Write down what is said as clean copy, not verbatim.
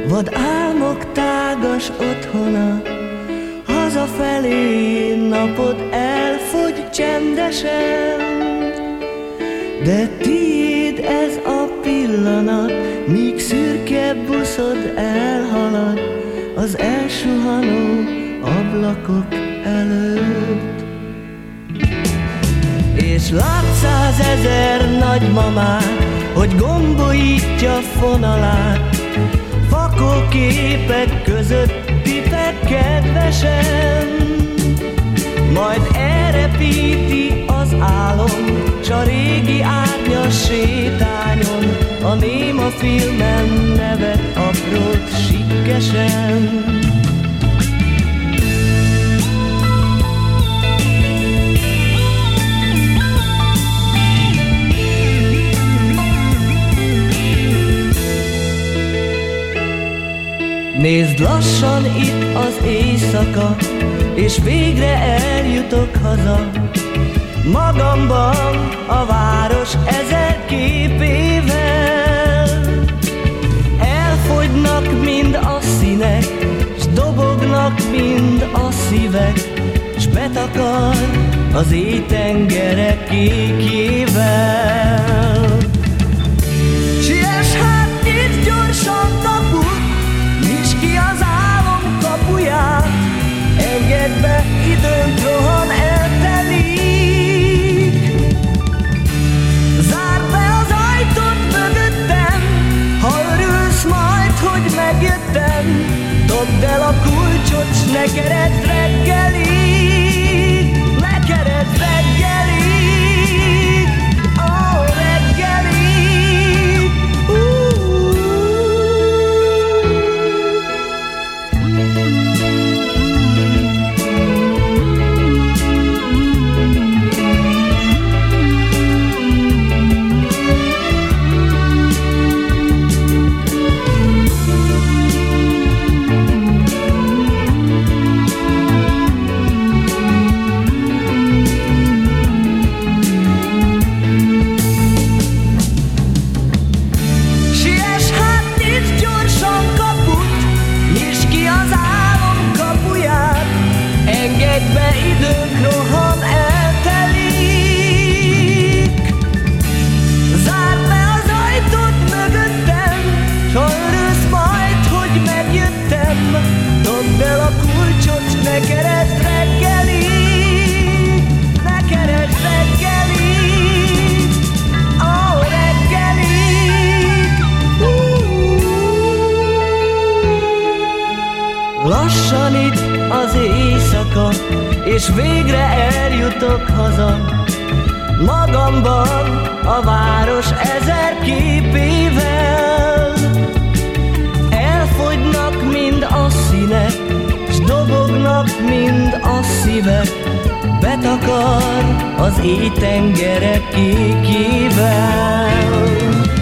Vad álmok tágas otthona, hazafelé napod elfogy csendesen. De tiéd ez a pillanat, míg szürke buszod elhalad az elsuhanó ablakok előtt. És lát 100 000 nagymamát, hogy gombolítja fonalát, fakóképek között pipek kedvesen. Majd elrepíti az álom, s a régi árnyas sétányon a néma filmen nevet aprót sikkesen. Nézd, lassan itt az éjszaka, és végre eljutok haza. Magamban a város 1000 képével. Elfogynak mind a színek, s dobognak mind a szívek, s betakar az éjtengerek kékjével. Siess hát, nyisd gyorsan kaput, nyisd ki az álom kapuját, engedd be, időnk rohan eltelik. Zárd be az ajtót mögöttem, ha örülsz majd, hogy megjöttem. Dobd el a kulcsot, s ne keresd reggelig, ne keresd reggelig, ó, reggelig. Dobd el a kulcsot, s ne keresd reggelig, ne keresd reggelig, ó, reggelig. Lassan itt az éjszaka, és végre eljutok haza. Magamban a város 1000 képével. Elfogynak mind a színek, s dobognak mind a szívek, betakar az éjtengerek kékjével.